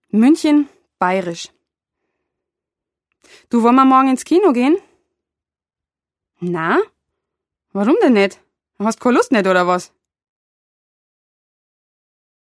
München, bayerisch. Du, wollen wir morgen ins Kino gehen? Na? Warum denn nicht? Hast keine Lust nicht, oder was?